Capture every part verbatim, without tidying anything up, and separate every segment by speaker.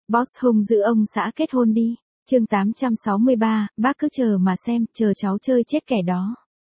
Speaker 1: Boss hung giữ ông xã kết hôn đi. Chương tám trăm sáu mươi ba, bác cứ chờ mà xem, chờ cháu chơi chết kẻ đó.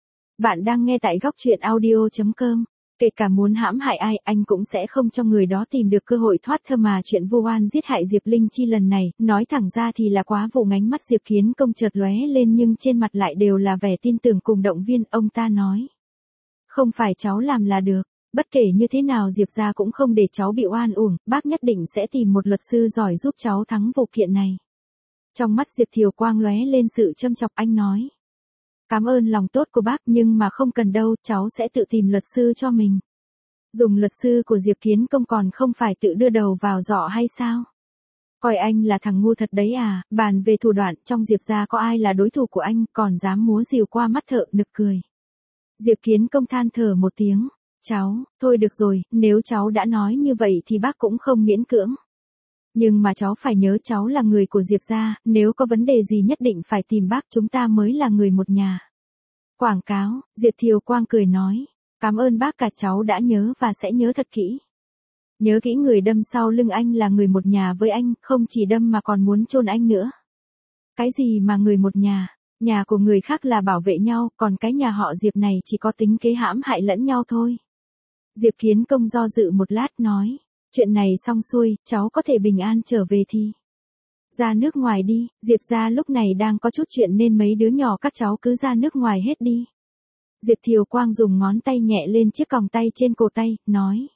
Speaker 1: Bạn đang nghe tại góc truyện audio chấm com. Kể cả muốn hãm hại ai, anh cũng sẽ không cho người đó tìm được cơ hội thoát thân mà chuyện vu oan giết hại Diệp Linh Chi lần này, nói thẳng ra thì là quá vụ. Ngánh mắt Diệp Kiến Công chợt lóe lên nhưng trên mặt lại đều là vẻ tin tưởng cùng động viên. Ông ta nói, không phải cháu làm là được, bất kể như thế nào Diệp gia cũng không để cháu bị oan uổng, bác nhất định sẽ tìm một luật sư giỏi giúp cháu thắng vụ kiện này. Trong mắt Diệp Thiều Quang lóe lên sự châm chọc, anh nói, cảm ơn lòng tốt của bác nhưng mà không cần đâu, cháu sẽ tự tìm luật sư cho mình. Dùng luật sư của Diệp Kiến Công còn không phải tự đưa đầu vào giỏ hay sao? Coi anh là thằng ngu thật đấy à, bàn về thủ đoạn, trong Diệp gia có ai là đối thủ của anh, còn dám múa rìu qua mắt thợ, nực cười. Diệp Kiến Công than thở một tiếng, cháu, thôi được rồi, nếu cháu đã nói như vậy thì bác cũng không miễn cưỡng. Nhưng mà cháu phải nhớ cháu là người của Diệp gia, nếu có vấn đề gì nhất định phải tìm bác, chúng ta mới là người một nhà. Quảng cáo, Diệp Thiều Quang cười nói, cảm ơn bác cả, cháu đã nhớ và sẽ nhớ thật kỹ. Nhớ kỹ người đâm sau lưng anh là người một nhà với anh, không chỉ đâm mà còn muốn chôn anh nữa. Cái gì mà người một nhà, nhà của người khác là bảo vệ nhau, còn cái nhà họ Diệp này chỉ có tính kế hãm hại lẫn nhau thôi. Diệp Kiến Công do dự một lát nói, chuyện này xong xuôi, cháu có thể bình an trở về thì ra nước ngoài đi. Diệp gia lúc này đang có chút chuyện nên mấy đứa nhỏ các cháu cứ ra nước ngoài hết đi. Diệp Thiều Quang dùng ngón tay nhẹ lên chiếc còng tay trên cổ tay, nói,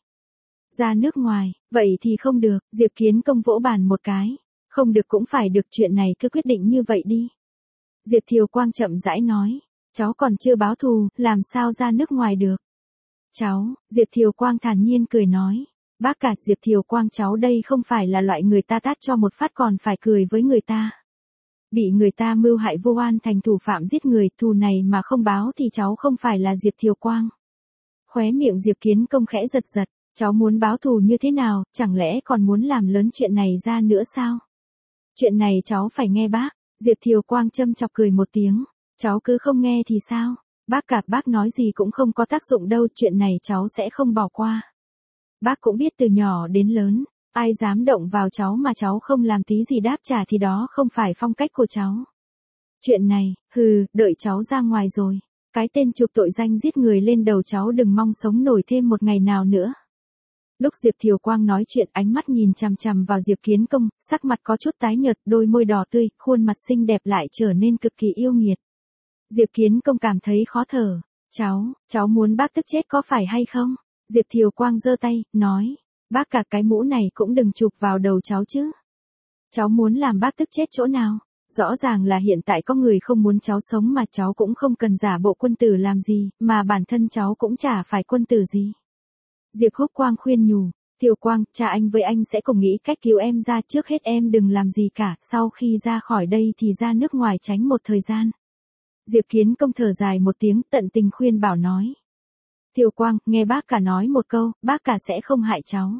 Speaker 1: ra nước ngoài, vậy thì không được. Diệp Kiến Công vỗ bàn một cái, không được cũng phải được, chuyện này cứ quyết định như vậy đi. Diệp Thiều Quang chậm rãi nói, cháu còn chưa báo thù, làm sao ra nước ngoài được. Cháu, Diệp Thiều Quang thản nhiên cười nói, bác cả. Diệp Thiều Quang cháu đây không phải là loại người ta tát cho một phát còn phải cười với người ta. Bị người ta mưu hại vô oan thành thủ phạm giết người, thù này mà không báo thì cháu không phải là Diệp Thiều Quang. Khóe miệng Diệp Kiến Công khẽ giật giật, cháu muốn báo thù như thế nào, chẳng lẽ còn muốn làm lớn chuyện này ra nữa sao? Chuyện này cháu phải nghe bác. Diệp Thiều Quang châm chọc cười một tiếng, cháu cứ không nghe thì sao? Bác cả, bác nói gì cũng không có tác dụng đâu, chuyện này cháu sẽ không bỏ qua. Bác cũng biết từ nhỏ đến lớn, ai dám động vào cháu mà cháu không làm tí gì đáp trả thì đó không phải phong cách của cháu. Chuyện này, hừ, đợi cháu ra ngoài rồi, cái tên chụp tội danh giết người lên đầu cháu đừng mong sống nổi thêm một ngày nào nữa. Lúc Diệp Thiều Quang nói chuyện, ánh mắt nhìn chằm chằm vào Diệp Kiến Công, sắc mặt có chút tái nhợt, đôi môi đỏ tươi, khuôn mặt xinh đẹp lại trở nên cực kỳ yêu nghiệt. Diệp Kiến Công cảm thấy khó thở, cháu, cháu muốn bác tức chết có phải hay không? Diệp Thiều Quang giơ tay, nói, bác cả, cái mũ này cũng đừng chụp vào đầu cháu chứ. Cháu muốn làm bác tức chết chỗ nào? Rõ ràng là hiện tại có người không muốn cháu sống mà cháu cũng không cần giả bộ quân tử làm gì, mà bản thân cháu cũng chả phải quân tử gì. Diệp Húc Quang khuyên nhủ, Thiều Quang, cha anh với anh sẽ cùng nghĩ cách cứu em ra, trước hết em đừng làm gì cả, sau khi ra khỏi đây thì ra nước ngoài tránh một thời gian. Diệp Kiến Công thở dài một tiếng, tận tình khuyên bảo nói, Thiều Quang, nghe bác cả nói một câu, bác cả sẽ không hại cháu.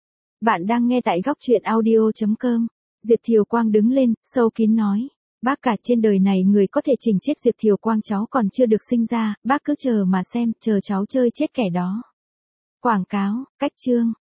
Speaker 1: Bạn đang nghe tại góc truyện audio chấm com. Diệp Thiều Quang đứng lên, sâu kín nói, bác cả, trên đời này người có thể chỉnh chết Diệp Thiều Quang cháu còn chưa được sinh ra, bác cứ chờ mà xem, chờ cháu chơi chết kẻ đó. Quảng cáo, cách chương.